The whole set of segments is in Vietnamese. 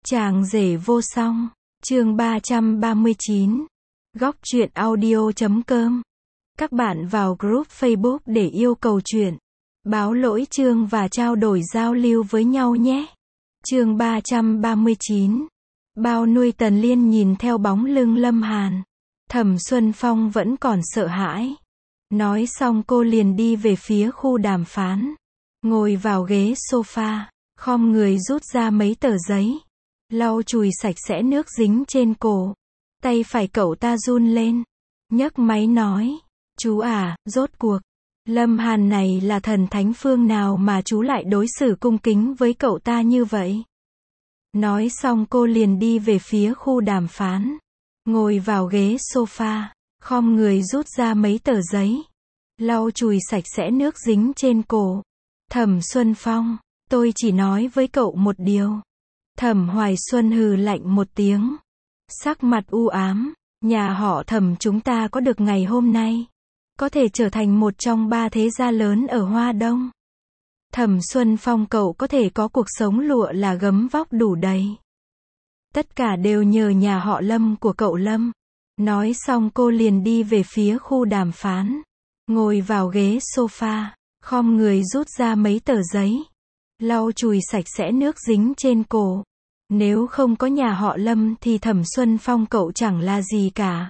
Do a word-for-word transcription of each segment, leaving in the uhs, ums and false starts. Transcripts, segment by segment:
Chàng rể vô song, chương ba trăm ba mươi chín. Góc truyện audio chấm com. Các bạn vào group Facebook để yêu cầu truyện, báo lỗi chương và trao đổi giao lưu với nhau nhé. Chương ba trăm ba mươi chín. Bao nuôi Tần Liên nhìn theo bóng lưng Lâm Hàn. Thẩm Xuân Phong vẫn còn sợ hãi. Nói xong cô liền đi về phía khu đàm phán. Ngồi vào ghế sofa, khom người rút ra mấy tờ giấy. Lau chùi sạch sẽ nước dính trên cổ. Tay phải cậu ta run lên. Nhấc máy nói. Chú à, rốt cuộc. Lâm Hàn này là thần thánh phương nào mà chú lại đối xử cung kính với cậu ta như vậy? Nói xong cô liền đi về phía khu đàm phán. Ngồi vào ghế sofa, khom người rút ra mấy tờ giấy. Lau chùi sạch sẽ nước dính trên cổ. Thẩm Xuân Phong, tôi chỉ nói với cậu một điều. Thẩm Hoài Xuân hừ lạnh một tiếng. Sắc mặt u ám, nhà họ Thẩm chúng ta có được ngày hôm nay. Có thể trở thành một trong ba thế gia lớn ở Hoa Đông. Thẩm Xuân Phong cậu có thể có cuộc sống lụa là gấm vóc đủ đầy. Tất cả đều nhờ nhà họ Lâm của cậu Lâm. Nói xong cô liền đi về phía khu đàm phán. Ngồi vào ghế sofa, khom người rút ra mấy tờ giấy. Lau chùi sạch sẽ nước dính trên cổ. Nếu không có nhà họ Lâm thì Thẩm Xuân Phong cậu chẳng là gì cả.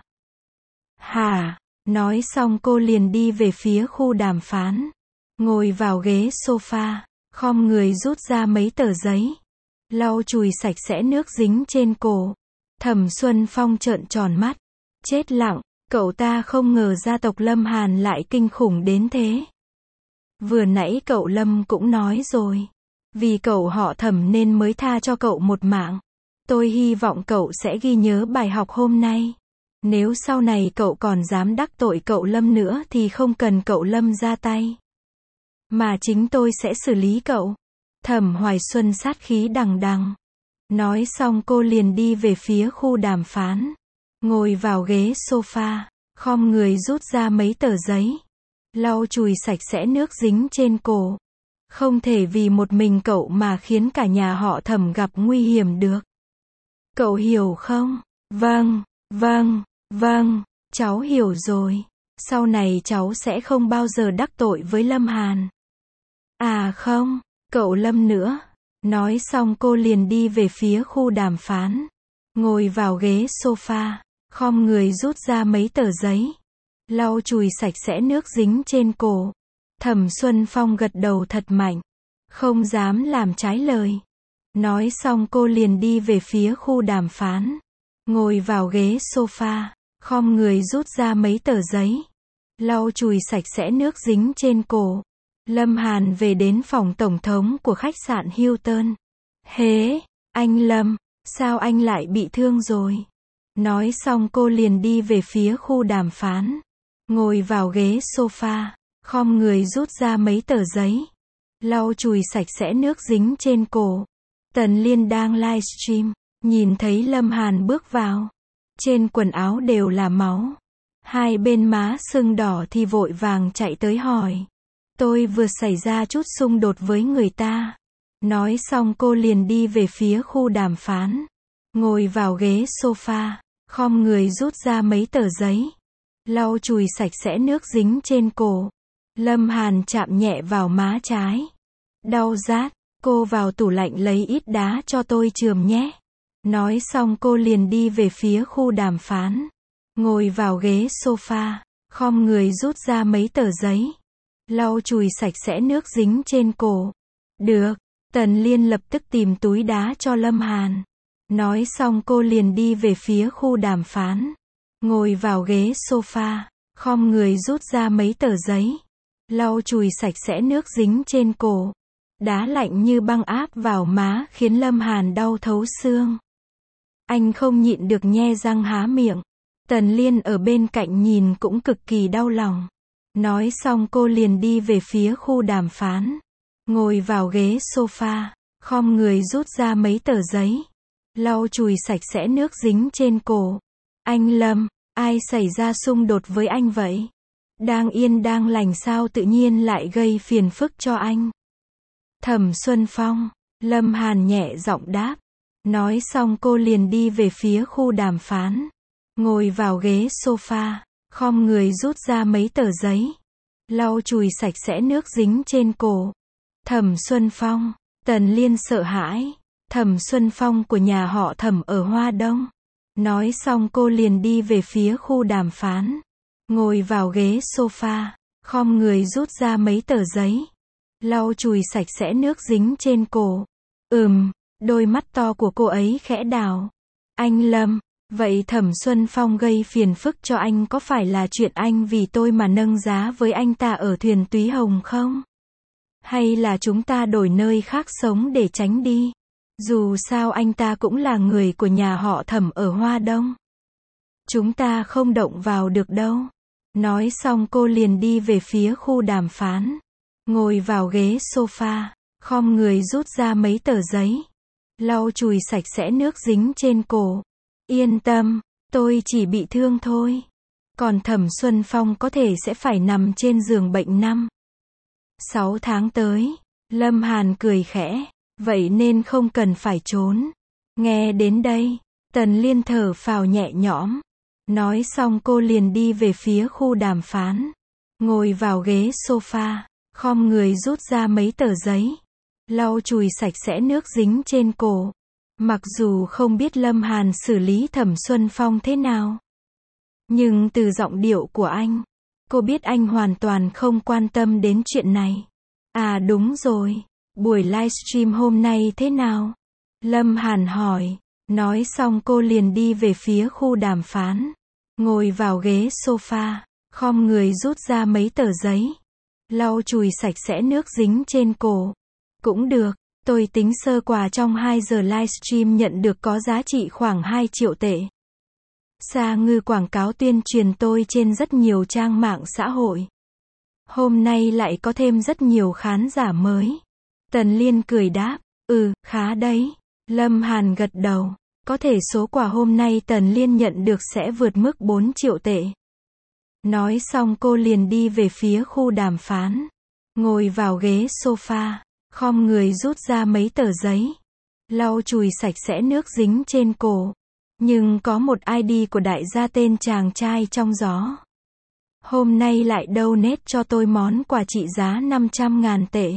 Hả? Nói xong cô liền đi về phía khu đàm phán. Ngồi vào ghế sofa, khom người rút ra mấy tờ giấy. Lau chùi sạch sẽ nước dính trên cổ. Thẩm Xuân Phong trợn tròn mắt. Chết lặng, cậu ta không ngờ gia tộc Lâm Hàn lại kinh khủng đến thế. Vừa nãy cậu Lâm cũng nói rồi. Vì cậu họ Thẩm nên mới tha cho cậu một mạng. Tôi hy vọng cậu sẽ ghi nhớ bài học hôm nay. Nếu sau này cậu còn dám đắc tội cậu Lâm nữa thì không cần cậu Lâm ra tay. Mà chính tôi sẽ xử lý cậu. Thẩm Hoài Xuân sát khí đằng đằng. Nói xong cô liền đi về phía khu đàm phán. Ngồi vào ghế sofa, khom người rút ra mấy tờ giấy. Lau chùi sạch sẽ nước dính trên cổ. Không thể vì một mình cậu mà khiến cả nhà họ Thẩm gặp nguy hiểm được. Cậu hiểu không? Vâng, vâng, vâng, cháu hiểu rồi. Sau này cháu sẽ không bao giờ đắc tội với Lâm Hàn. À không, cậu Lâm nữa. Nói xong cô liền đi về phía khu đàm phán. Ngồi vào ghế sofa, khom người rút ra mấy tờ giấy. Lau chùi sạch sẽ nước dính trên cổ. Thẩm Xuân Phong gật đầu thật mạnh. Không dám làm trái lời. Nói xong cô liền đi về phía khu đàm phán. Ngồi vào ghế sofa, khom người rút ra mấy tờ giấy. Lau chùi sạch sẽ nước dính trên cổ. Lâm Hàn về đến phòng tổng thống của khách sạn Hilton. Hế, anh Lâm, sao anh lại bị thương rồi? Nói xong cô liền đi về phía khu đàm phán. Ngồi vào ghế sofa, khom người rút ra mấy tờ giấy. Lau chùi sạch sẽ nước dính trên cổ. Tần Liên đang livestream, nhìn thấy Lâm Hàn bước vào. Trên quần áo đều là máu. Hai bên má sưng đỏ thì vội vàng chạy tới hỏi. Tôi vừa xảy ra chút xung đột với người ta. Nói xong cô liền đi về phía khu đàm phán. Ngồi vào ghế sofa, khom người rút ra mấy tờ giấy. Lau chùi sạch sẽ nước dính trên cổ. Lâm Hàn chạm nhẹ vào má trái. Đau rát, cô vào tủ lạnh lấy ít đá cho tôi chườm nhé. Nói xong cô liền đi về phía khu đàm phán. Ngồi vào ghế sofa, khom người rút ra mấy tờ giấy. Lau chùi sạch sẽ nước dính trên cổ. Được, Tần Liên lập tức tìm túi đá cho Lâm Hàn. Nói xong cô liền đi về phía khu đàm phán. Ngồi vào ghế sofa, khom người rút ra mấy tờ giấy. Lau chùi sạch sẽ nước dính trên cổ. Đá lạnh như băng áp vào má khiến Lâm Hàn đau thấu xương. Anh không nhịn được nhe răng há miệng. Tần Liên ở bên cạnh nhìn cũng cực kỳ đau lòng. Nói xong cô liền đi về phía khu đàm phán. Ngồi vào ghế sofa, khom người rút ra mấy tờ giấy. Lau chùi sạch sẽ nước dính trên cổ. Anh Lâm, ai xảy ra xung đột với anh vậy? Đang yên đang lành sao tự nhiên lại gây phiền phức cho anh? Thẩm Xuân Phong, Lâm Hàn nhẹ giọng đáp. Nói xong cô liền đi về phía khu đàm phán. Ngồi vào ghế sofa, khom người rút ra mấy tờ giấy. Lau chùi sạch sẽ nước dính trên cổ. Thẩm Xuân Phong, Tần Liên sợ hãi. Thẩm Xuân Phong của nhà họ Thẩm ở Hoa Đông. Nói xong cô liền đi về phía khu đàm phán. Ngồi vào ghế sofa, khom người rút ra mấy tờ giấy. Lau chùi sạch sẽ nước dính trên cổ. Ừm, đôi mắt to của cô ấy khẽ đảo. Anh Lâm, vậy Thẩm Xuân Phong gây phiền phức cho anh có phải là chuyện anh vì tôi mà nâng giá với anh ta ở thuyền Túy Hồng không? Hay là chúng ta đổi nơi khác sống để tránh đi? Dù sao anh ta cũng là người của nhà họ Thẩm ở Hoa Đông. Chúng ta không động vào được đâu. Nói xong cô liền đi về phía khu đàm phán. Ngồi vào ghế sofa, khom người rút ra mấy tờ giấy. Lau chùi sạch sẽ nước dính trên cổ. Yên tâm, tôi chỉ bị thương thôi. Còn Thẩm Xuân Phong có thể sẽ phải nằm trên giường bệnh năm, sáu tháng tới. Lâm Hàn cười khẽ. Vậy nên không cần phải trốn. Nghe đến đây, Tần Liên thở phào nhẹ nhõm. Nói xong cô liền đi về phía khu đàm phán. Ngồi vào ghế sofa, khom người rút ra mấy tờ giấy. Lau chùi sạch sẽ nước dính trên cổ. Mặc dù không biết Lâm Hàn xử lý Thẩm Xuân Phong thế nào, nhưng từ giọng điệu của anh, cô biết anh hoàn toàn không quan tâm đến chuyện này. À đúng rồi, buổi livestream hôm nay thế nào? Lâm Hàn hỏi. Nói xong cô liền đi về phía khu đàm phán. Ngồi vào ghế sofa, khom người rút ra mấy tờ giấy. Lau chùi sạch sẽ nước dính trên cổ. Cũng được, tôi tính sơ quà trong hai giờ livestream nhận được có giá trị khoảng hai triệu tệ. Sa Ngư quảng cáo tuyên truyền tôi trên rất nhiều trang mạng xã hội. Hôm nay lại có thêm rất nhiều khán giả mới. Tần Liên cười đáp. Ừ, khá đấy. Lâm Hàn gật đầu. Có thể số quà hôm nay Tần Liên nhận được sẽ vượt mức bốn triệu tệ. Nói xong cô liền đi về phía khu đàm phán. Ngồi vào ghế sofa, khom người rút ra mấy tờ giấy. Lau chùi sạch sẽ nước dính trên cổ. Nhưng có một i đê của đại gia tên chàng trai trong gió. Hôm nay lại donate cho tôi món quà trị giá năm trăm ngàn tệ.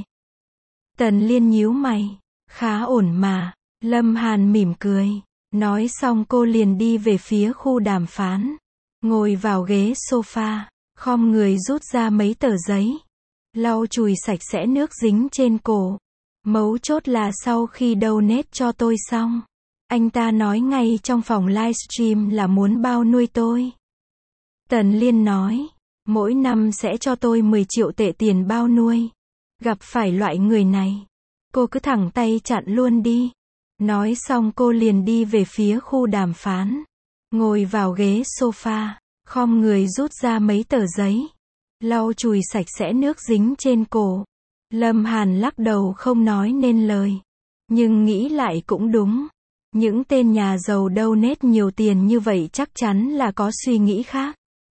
Tần Liên nhíu mày. Khá ổn mà. Lâm Hàn mỉm cười. Nói xong cô liền đi về phía khu đàm phán. Ngồi vào ghế sofa, khom người rút ra mấy tờ giấy. Lau chùi sạch sẽ nước dính trên cổ. Mấu chốt là sau khi donate cho tôi xong, anh ta nói ngay trong phòng livestream là muốn bao nuôi tôi. Tần Liên nói, mỗi năm sẽ cho tôi mười triệu tệ tiền bao nuôi. Gặp phải loại người này, cô cứ thẳng tay chặn luôn đi. Nói xong cô liền đi về phía khu đàm phán. Ngồi vào ghế sofa, khom người rút ra mấy tờ giấy. Lau chùi sạch sẽ nước dính trên cổ. Lâm Hàn lắc đầu không nói nên lời. Nhưng nghĩ lại cũng đúng. Những tên nhà giàu donate nhiều tiền như vậy chắc chắn là có suy nghĩ khác.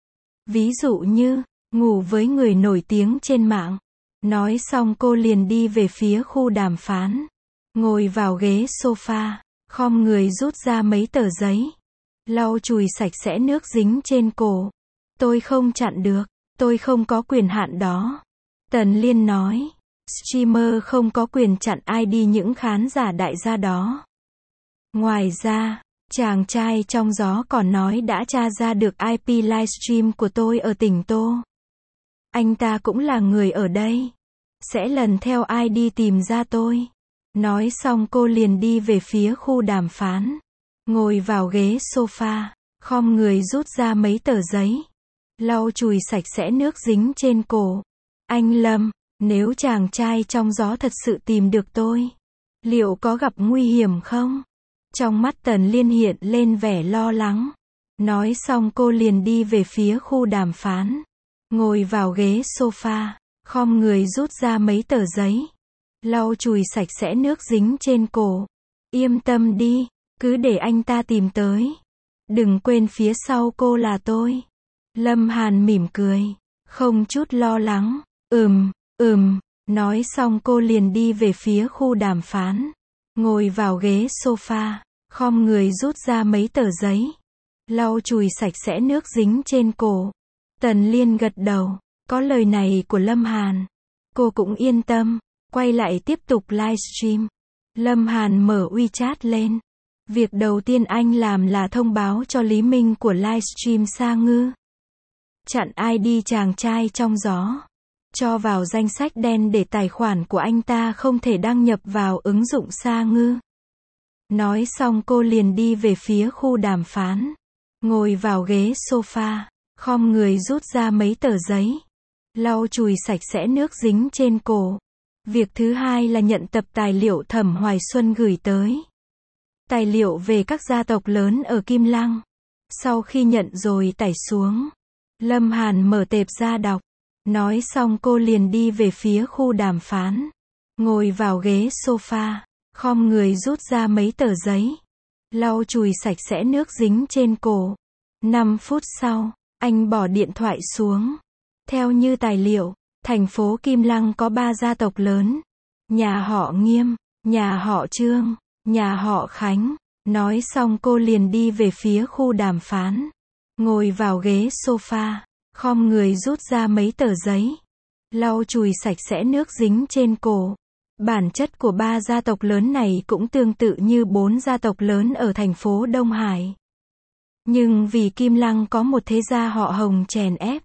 Ví dụ như, ngủ với người nổi tiếng trên mạng. Nói xong cô liền đi về phía khu đàm phán. Ngồi vào ghế sofa, khom người rút ra mấy tờ giấy. Lau chùi sạch sẽ nước dính trên cổ. Tôi không chặn được, tôi không có quyền hạn đó. Tần Liên nói, streamer không có quyền chặn i đê những khán giả đại gia đó. Ngoài ra, chàng trai trong gió còn nói đã tra ra được i pê livestream của tôi ở tỉnh Tô. Anh ta cũng là người ở đây. Sẽ lần theo i đê tìm ra tôi. Nói xong cô liền đi về phía khu đàm phán. Ngồi vào ghế sofa, khom người rút ra mấy tờ giấy. Lau chùi sạch sẽ nước dính trên cổ. Anh Lâm, nếu chàng trai trong gió thật sự tìm được tôi, liệu có gặp nguy hiểm không? Trong mắt Tần Liên hiện lên vẻ lo lắng. Nói xong cô liền đi về phía khu đàm phán. Ngồi vào ghế sofa, khom người rút ra mấy tờ giấy. Lau chùi sạch sẽ nước dính trên cổ. Yên tâm đi, cứ để anh ta tìm tới. Đừng quên phía sau cô là tôi. Lâm Hàn mỉm cười, không chút lo lắng. Ừm, ừm, nói xong cô liền đi về phía khu đàm phán. ngồi vào ghế sofa, khom người rút ra mấy tờ giấy, lau chùi sạch sẽ nước dính trên cổ. Tần Liên gật đầu, có lời này của Lâm Hàn, cô cũng yên tâm, quay lại tiếp tục livestream. Lâm Hàn mở WeChat lên. Việc đầu tiên anh làm là thông báo cho Lý Minh của livestream Sa Ngư. Chặn i đê chàng trai trong gió. Cho vào danh sách đen để tài khoản của anh ta không thể đăng nhập vào ứng dụng Sa Ngư. Nói xong cô liền đi về phía khu đàm phán. Ngồi vào ghế sofa, khom người rút ra mấy tờ giấy, lau chùi sạch sẽ nước dính trên cổ. Việc thứ hai là nhận tập tài liệu Thẩm Hoài Xuân gửi tới. Tài liệu về các gia tộc lớn ở Kim Lăng. Sau khi nhận rồi tải xuống, Lâm Hàn mở tệp ra đọc. Nói xong cô liền đi về phía khu đàm phán. Ngồi vào ghế sofa, khom người rút ra mấy tờ giấy, lau chùi sạch sẽ nước dính trên cổ. năm phút sau, anh bỏ điện thoại xuống. Theo như tài liệu, thành phố Kim Lăng có ba gia tộc lớn. Nhà họ Nghiêm, nhà họ Trương, nhà họ Khánh. Nói xong cô liền đi về phía khu đàm phán. Ngồi vào ghế sofa, khom người rút ra mấy tờ giấy, lau chùi sạch sẽ nước dính trên cổ. Bản chất của ba gia tộc lớn này cũng tương tự như bốn gia tộc lớn ở thành phố Đông Hải. Nhưng vì Kim Lăng có một thế gia họ Hồng chèn ép,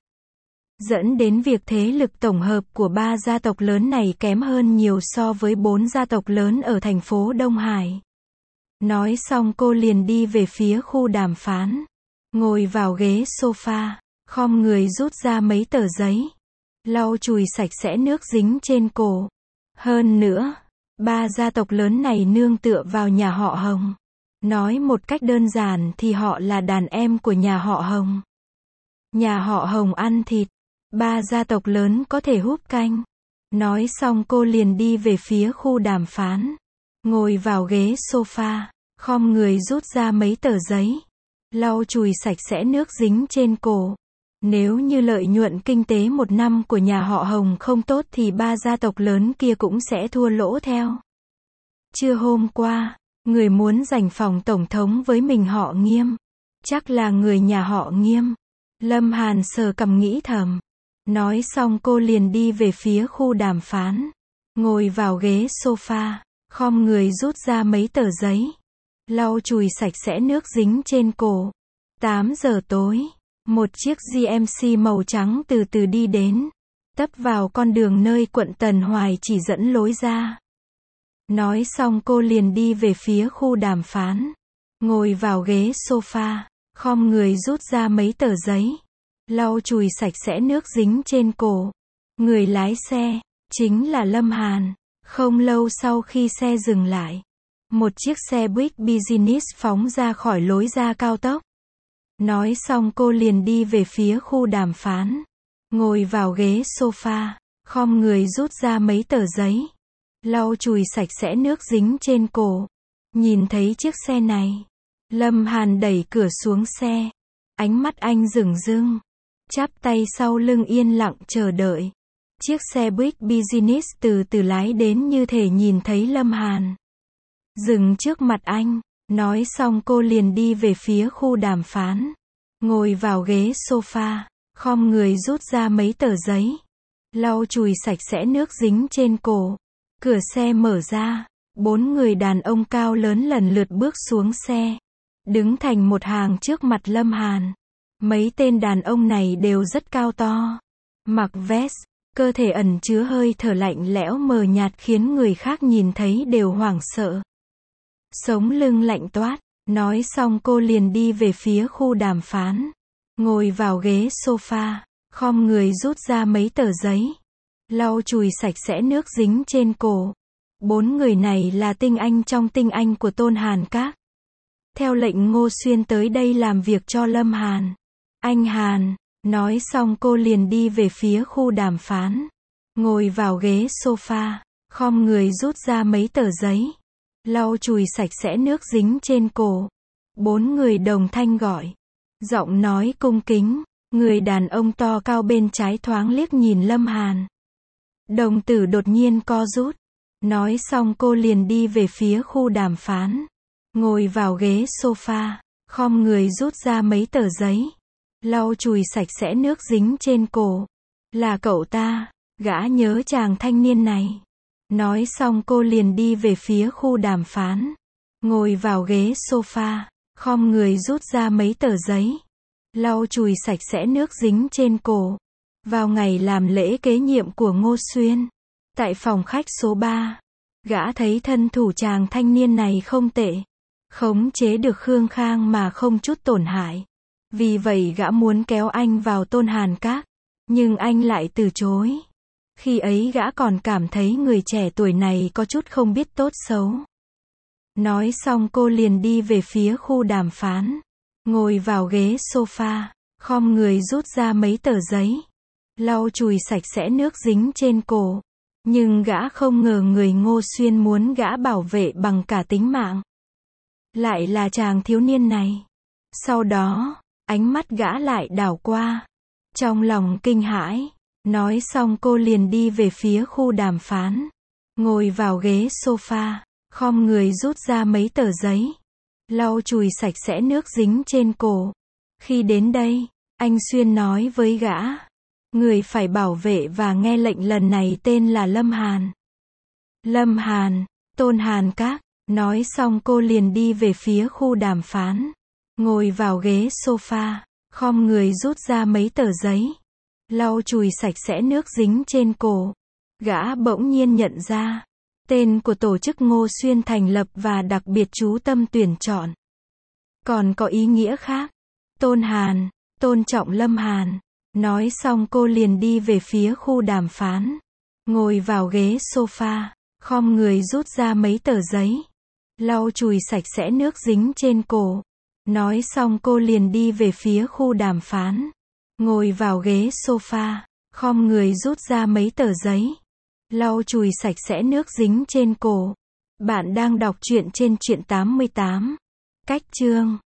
dẫn đến việc thế lực tổng hợp của ba gia tộc lớn này kém hơn nhiều so với bốn gia tộc lớn ở thành phố Đông Hải. Nói xong cô liền đi về phía khu đàm phán. Ngồi vào ghế sofa, khom người rút ra mấy tờ giấy, lau chùi sạch sẽ nước dính trên cổ. Hơn nữa, ba gia tộc lớn này nương tựa vào nhà họ Hồng. Nói một cách đơn giản thì họ là đàn em của nhà họ Hồng. Nhà họ Hồng ăn thịt, ba gia tộc lớn có thể húp canh. Nói xong cô liền đi về phía khu đàm phán. Ngồi vào ghế sofa, khom người rút ra mấy tờ giấy, lau chùi sạch sẽ nước dính trên cổ. Nếu như lợi nhuận kinh tế một năm của nhà họ Hồng không tốt thì ba gia tộc lớn kia cũng sẽ thua lỗ theo. Trưa hôm qua, người muốn giành phòng tổng thống với mình họ Nghiêm. Chắc là người nhà họ Nghiêm. Lâm Hàn sờ cằm nghĩ thầm. Nói xong cô liền đi về phía khu đàm phán. Ngồi vào ghế sofa, khom người rút ra mấy tờ giấy, lau chùi sạch sẽ nước dính trên cổ. tám giờ tối, một chiếc giê em xê màu trắng từ từ đi đến, tấp vào con đường nơi quận Tần Hoài chỉ dẫn lối ra. Nói xong cô liền đi về phía khu đàm phán. Ngồi vào ghế sofa, khom người rút ra mấy tờ giấy, lau chùi sạch sẽ nước dính trên cổ. Người lái xe, chính là Lâm Hàn. Không lâu sau khi xe dừng lại, một chiếc xe buýt business phóng ra khỏi lối ra cao tốc. Nói xong cô liền đi về phía khu đàm phán. Ngồi vào ghế sofa, khom người rút ra mấy tờ giấy, lau chùi sạch sẽ nước dính trên cổ. Nhìn thấy chiếc xe này, Lâm Hàn đẩy cửa xuống xe. Ánh mắt anh rừng rưng, chắp tay sau lưng yên lặng chờ đợi. Chiếc xe buýt business từ từ lái đến như thể nhìn thấy Lâm Hàn. Dừng trước mặt anh. Nói xong cô liền đi về phía khu đàm phán. Ngồi vào ghế sofa, khom người rút ra mấy tờ giấy, lau chùi sạch sẽ nước dính trên cổ. Cửa xe mở ra, bốn người đàn ông cao lớn lần lượt bước xuống xe, đứng thành một hàng trước mặt Lâm Hàn. Mấy tên đàn ông này đều rất cao to, mặc vest, cơ thể ẩn chứa hơi thở lạnh lẽo mờ nhạt khiến người khác nhìn thấy đều hoảng sợ. Sống lưng lạnh toát. Nói xong cô liền đi về phía khu đàm phán. Ngồi vào ghế sofa, khom người rút ra mấy tờ giấy, lau chùi sạch sẽ nước dính trên cổ. Bốn người này là tinh anh trong tinh anh của Tôn Hàn Các. Theo lệnh Ngô Xuyên tới đây làm việc cho Lâm Hàn. Anh Hàn. Nói xong cô liền đi về phía khu đàm phán. Ngồi vào ghế sofa, khom người rút ra mấy tờ giấy, lau chùi sạch sẽ nước dính trên cổ. Bốn người đồng thanh gọi. Giọng nói cung kính. Người đàn ông to cao bên trái thoáng liếc nhìn Lâm Hàn. Đồng tử đột nhiên co rút. Nói xong cô liền đi về phía khu đàm phán. Ngồi vào ghế sofa, khom người rút ra mấy tờ giấy. Lau chùi sạch sẽ nước dính trên cổ. Là cậu ta, gã nhớ chàng thanh niên này. Nói xong cô liền đi về phía khu đàm phán. Ngồi vào ghế sofa, khom người rút ra mấy tờ giấy. Lau chùi sạch sẽ nước dính trên cổ. Vào ngày làm lễ kế nhiệm của Ngô Xuyên, tại phòng khách số ba, gã thấy thân thủ chàng thanh niên này không tệ. Khống chế được Khương Khang mà không chút tổn hại. Vì vậy gã muốn kéo anh vào Tôn Hàn Các. Nhưng anh lại từ chối. Khi ấy gã còn cảm thấy người trẻ tuổi này có chút không biết tốt xấu. Nói xong cô liền đi về phía khu đàm phán. Ngồi vào ghế sofa, khom người rút ra mấy tờ giấy. Lau chùi sạch sẽ nước dính trên cổ. Nhưng gã không ngờ người Ngô Xuyên muốn gã bảo vệ bằng cả tính mạng. Lại là chàng thiếu niên này. Sau đó, ánh mắt gã lại đảo qua. Trong lòng kinh hãi. Nói xong cô liền đi về phía khu đàm phán. Ngồi vào ghế sofa, khom người rút ra mấy tờ giấy. Lau chùi sạch sẽ nước dính trên cổ. Khi đến đây, anh Xuyên nói với gã. Người phải bảo vệ và nghe lệnh lần này tên là Lâm Hàn. Lâm Hàn, Tôn Hàn Các. Nói xong cô liền đi về phía khu đàm phán. Ngồi vào ghế sofa, khom người rút ra mấy tờ giấy. Lau chùi sạch sẽ nước dính trên cổ. Gã bỗng nhiên nhận ra. Tên của tổ chức Ngô Xuyên thành lập và đặc biệt chú tâm tuyển chọn. Còn có ý nghĩa khác. Tôn Hàn, tôn trọng Lâm Hàn. Nói xong cô liền đi về phía khu đàm phán. Ngồi vào ghế sofa, khom người rút ra mấy tờ giấy. Lau chùi sạch sẽ nước dính trên cổ. Nói xong cô liền đi về phía khu đàm phán. Ngồi vào ghế sofa, khom người rút ra mấy tờ giấy. Lau chùi sạch sẽ nước dính trên cổ. Bạn đang đọc truyện trên truyện tám mươi tám. Cách chương.